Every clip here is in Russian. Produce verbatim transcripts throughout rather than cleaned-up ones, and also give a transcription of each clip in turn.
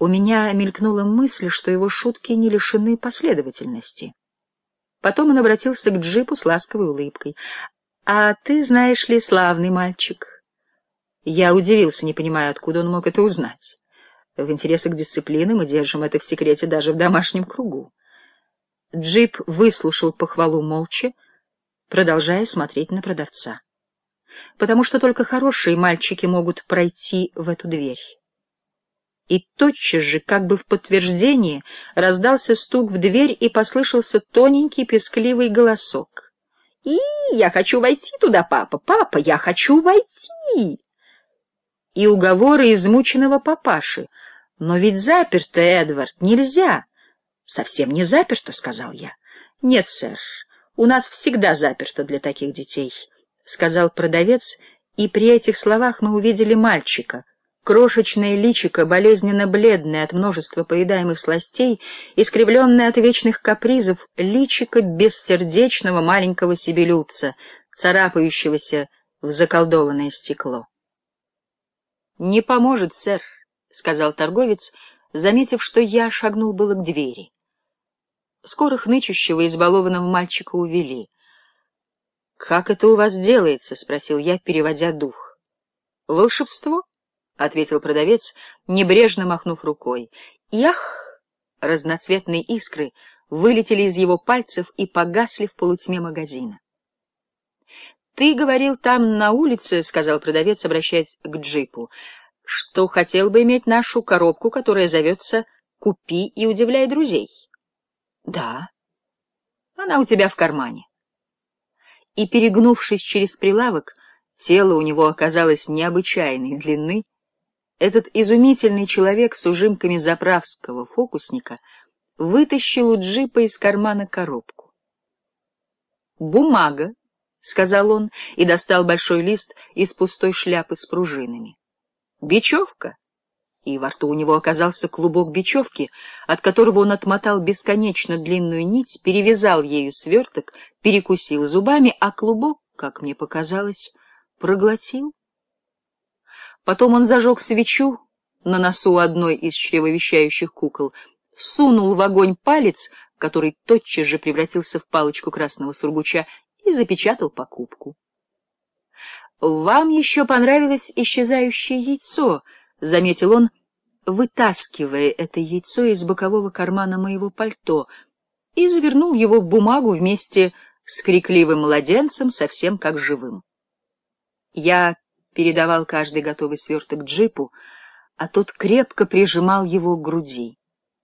У меня мелькнула мысль, что его шутки не лишены последовательности. Потом он обратился к Джипу с ласковой улыбкой. — А ты, знаешь ли, славный мальчик. Я удивился, не понимая, откуда он мог это узнать. В интересах дисциплины мы держим это в секрете даже в домашнем кругу. Джип выслушал похвалу молча, продолжая смотреть на продавца. Потому что только хорошие мальчики могут пройти в эту дверь. И тотчас же, как бы в подтверждение, раздался стук в дверь и послышался тоненький пескливый голосок. — И я хочу войти туда, папа, папа, я хочу войти! И уговоры измученного папаши. — Но ведь заперто, Эдвард, нельзя. — Совсем не заперто, — сказал я. — Нет, сэр, у нас всегда заперто для таких детей, — сказал продавец, и при этих словах мы увидели мальчика. Крошечное личико, болезненно бледное от множества поедаемых сластей, искривленное от вечных капризов, личико бессердечного маленького себелюбца, царапающегося в заколдованное стекло. — Не поможет, сэр, — сказал торговец, заметив, что я шагнул было к двери. Скоро хнычущего, избалованного мальчика увели. — Как это у вас делается? — спросил я, переводя дух. — Волшебство? — ответил продавец, небрежно махнув рукой. Ях! Разноцветные искры вылетели из его пальцев и погасли в полутьме магазина. — Ты говорил там на улице, — сказал продавец, обращаясь к Джипу, — что хотел бы иметь нашу коробку, которая зовется «Купи и удивляй друзей». — Да. — Она у тебя в кармане. И, перегнувшись через прилавок, тело у него оказалось необычайной длины. Этот изумительный человек с ужимками заправского фокусника вытащил у Джипа из кармана коробку. «Бумага», — сказал он и достал большой лист из пустой шляпы с пружинами. «Бечевка». И во рту у него оказался клубок бечевки, от которого он отмотал бесконечно длинную нить, перевязал ею сверток, перекусил зубами, а клубок, как мне показалось, проглотил. Потом он зажег свечу на носу одной из чревовещающих кукол, сунул в огонь палец, который тотчас же превратился в палочку красного сургуча, и запечатал покупку. — Вам еще понравилось исчезающее яйцо, — заметил он, вытаскивая это яйцо из бокового кармана моего пальто, и завернул его в бумагу вместе с крикливым младенцем, совсем как живым. Я передавал каждый готовый сверток Джипу, а тот крепко прижимал его к груди.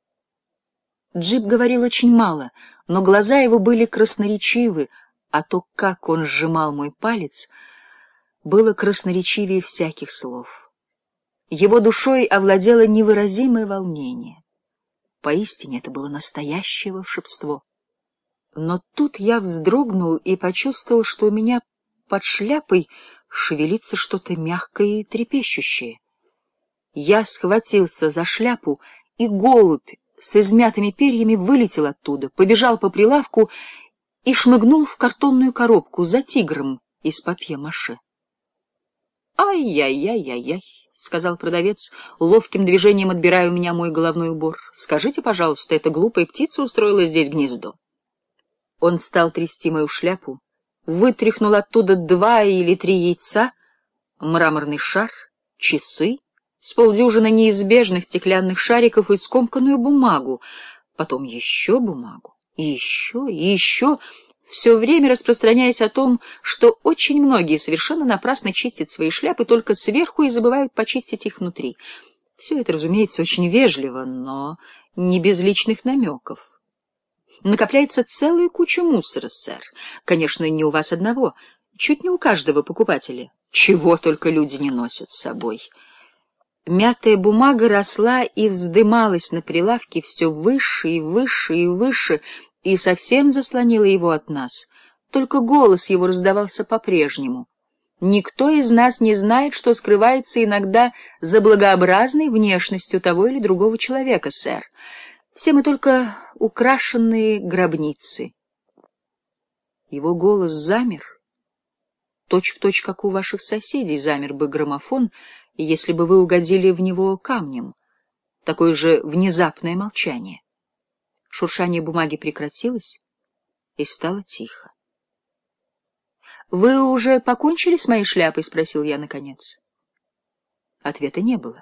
Джип говорил очень мало, но глаза его были красноречивы, а то, как он сжимал мой палец, было красноречивее всяких слов. Его душой овладело невыразимое волнение. Поистине это было настоящее волшебство. Но тут я вздрогнул и почувствовал, что у меня под шляпой шевелится что-то мягкое и трепещущее. Я схватился за шляпу, и голубь с измятыми перьями вылетел оттуда, побежал по прилавку и шмыгнул в картонную коробку за тигром из папье-маше. «Ай-яй-яй-яй-яй», — сказал продавец, ловким движением отбирая у меня мой головной убор. «Скажите, пожалуйста, эта глупая птица устроила здесь гнездо?» Он стал трясти мою шляпу, вытряхнул оттуда два или три яйца, мраморный шар, часы, с полдюжины неизбежных стеклянных шариков и скомканную бумагу, потом еще бумагу, и еще, и еще, все время распространяясь о том, что очень многие совершенно напрасно чистят свои шляпы только сверху и забывают почистить их внутри. Все это, разумеется, очень вежливо, но не без личных намеков. Накопляется целая куча мусора, сэр. Конечно, не у вас одного, чуть не у каждого покупателя. Чего только люди не носят с собой. Мятая бумага росла и вздымалась на прилавке все выше и выше и выше, и совсем заслонила его от нас. Только голос его раздавался по-прежнему. Никто из нас не знает, что скрывается иногда за благообразной внешностью того или другого человека, сэр. Все мы только украшенные гробницы. Его голос замер, точь-в-точь, как у ваших соседей замер бы граммофон, если бы вы угодили в него камнем. такое же внезапное молчание. Шуршание бумаги прекратилось, и стало тихо. — Вы уже покончили с моей шляпой? — спросил я наконец. Ответа не было.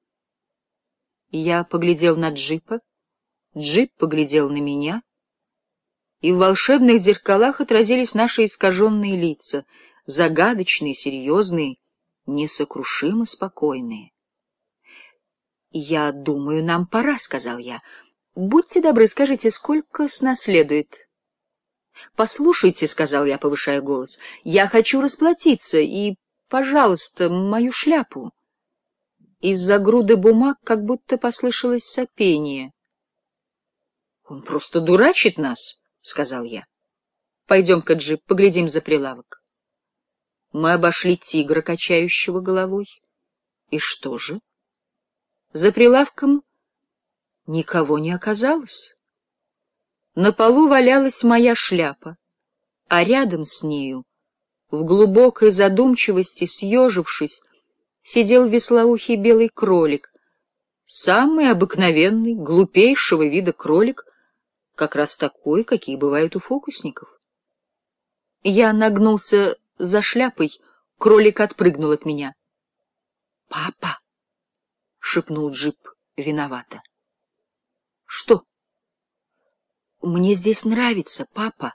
Я поглядел на джипа, джип поглядел на меня, и в волшебных зеркалах отразились наши искаженные лица, загадочные, серьезные, несокрушимо спокойные. — Я думаю, нам пора, — сказал я. — Будьте добры, скажите, сколько с нас следует? — Послушайте, — сказал я, повышая голос, — я хочу расплатиться, и, пожалуйста, мою шляпу. Из-за груды бумаг как будто послышалось сопение. — Он просто дурачит нас, — сказал я. — Пойдем-ка, джип, поглядим за прилавок. Мы обошли тигра, качающего головой. И что же? За прилавком никого не оказалось. На полу валялась моя шляпа, а рядом с нею, в глубокой задумчивости съежившись, сидел веслоухий белый кролик, самый обыкновенный, глупейшего вида кролик, как раз такой, какие бывают у фокусников. Я нагнулся за шляпой, кролик отпрыгнул от меня. — Папа! — шепнул джип виновато. — Что? — Мне здесь нравится, папа.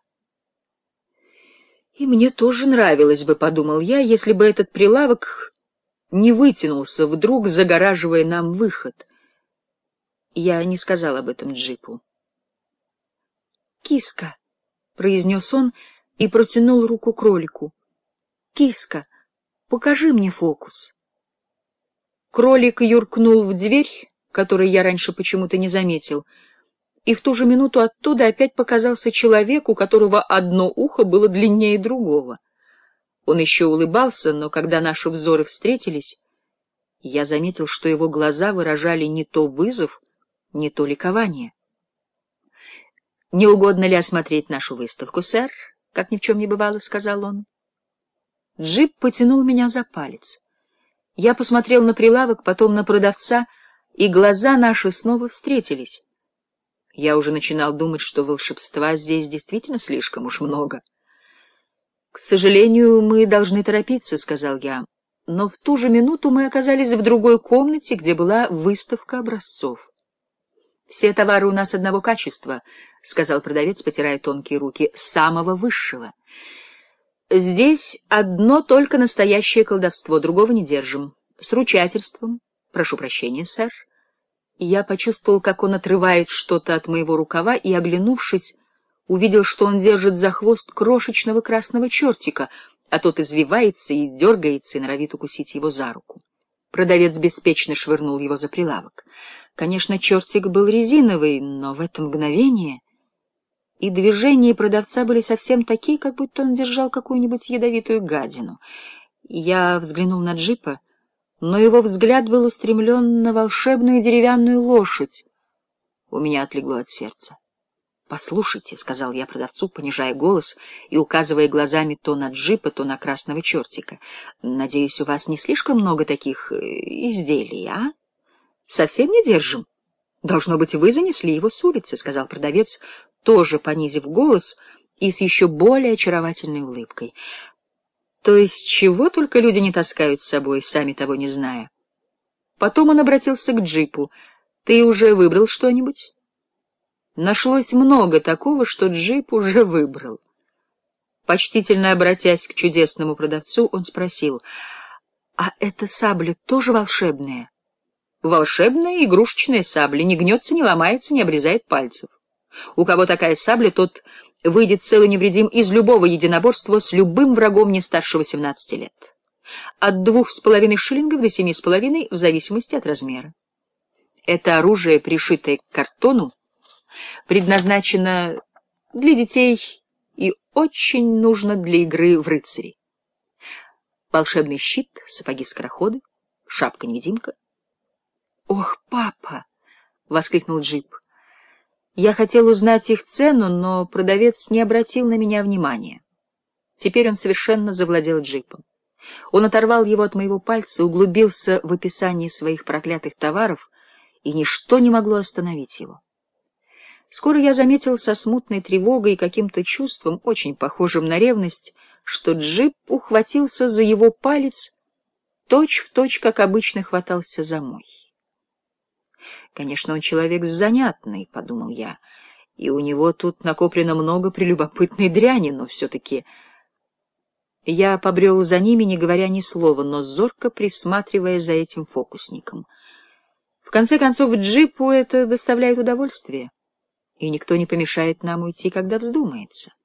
— И мне тоже нравилось бы, — подумал я, — если бы этот прилавок не вытянулся, вдруг загораживая нам выход. Я не сказал об этом джипу. — Киска! — произнес он и протянул руку кролику. — Киска, покажи мне фокус. Кролик юркнул в дверь, которую я раньше почему-то не заметил, и в ту же минуту оттуда опять показался человек, у которого одно ухо было длиннее другого. Он еще улыбался, но когда наши взоры встретились, я заметил, что его глаза выражали не то вызов, не то ликование. — Не угодно ли осмотреть нашу выставку, сэр? — как ни в чем не бывало, — сказал он. Джип потянул меня за палец. Я посмотрел на прилавок, потом на продавца, и глаза наши снова встретились. Я уже начинал думать, что волшебства здесь действительно слишком уж много. — К сожалению, мы должны торопиться, — сказал я, но в ту же минуту мы оказались в другой комнате, где была выставка образцов. — Все товары у нас одного качества, — сказал продавец, потирая тонкие руки, — самого высшего. Здесь одно только настоящее колдовство, другого не держим. С ручательством. Прошу прощения, сэр. Я почувствовал, как он отрывает что-то от моего рукава, и, оглянувшись, увидел, что он держит за хвост крошечного красного чертика, а тот извивается и дергается, и норовит укусить его за руку. Продавец беспечно швырнул его за прилавок. Конечно, чертик был резиновый, но в это мгновение... И движения продавца были совсем такие, как будто он держал какую-нибудь ядовитую гадину. Я взглянул на джипа, но его взгляд был устремлен на волшебную деревянную лошадь. У меня отлегло от сердца. — Послушайте, — сказал я продавцу, понижая голос и указывая глазами то на джипа, то на красного чертика. — Надеюсь, у вас не слишком много таких изделий, а? — Совсем не держим. — Должно быть, вы занесли его с улицы, — сказал продавец, тоже понизив голос и с еще более очаровательной улыбкой. То есть чего только люди не таскают с собой, сами того не зная. Потом он обратился к джипу. — Ты уже выбрал что-нибудь? Нашлось много такого, что джип уже выбрал. Почтительно обратясь к чудесному продавцу, он спросил: — А эта сабля тоже волшебная? — Волшебная игрушечная сабля, не гнется, не ломается, не обрезает пальцев. У кого такая сабля, тот выйдет цел и невредим из любого единоборства с любым врагом не старше восемнадцати лет. От двух с половиной шиллингов до семи с половиной, в зависимости от размера. Это оружие, пришитое к картону, предназначено для детей и очень нужно для игры в рыцари. Волшебный щит, сапоги-скороходы, шапка-невидимка. — Ох, папа! — воскликнул джип. Я хотел узнать их цену, но продавец не обратил на меня внимания. Теперь он совершенно завладел джипом. Он оторвал его от моего пальца, углубился в описание своих проклятых товаров и ничто не могло остановить его. Скоро я заметил со смутной тревогой и каким-то чувством, очень похожим на ревность, что джип ухватился за его палец, точь-в-точь, как обычно хватался за мой. «Конечно, он человек занятный», — подумал я, — «и у него тут накоплено много прелюбопытной дряни, но все-таки...» Я побрел за ними, не говоря ни слова, но зорко присматривая за этим фокусником. В конце концов, джипу это доставляет удовольствие, и никто не помешает нам уйти, когда вздумается.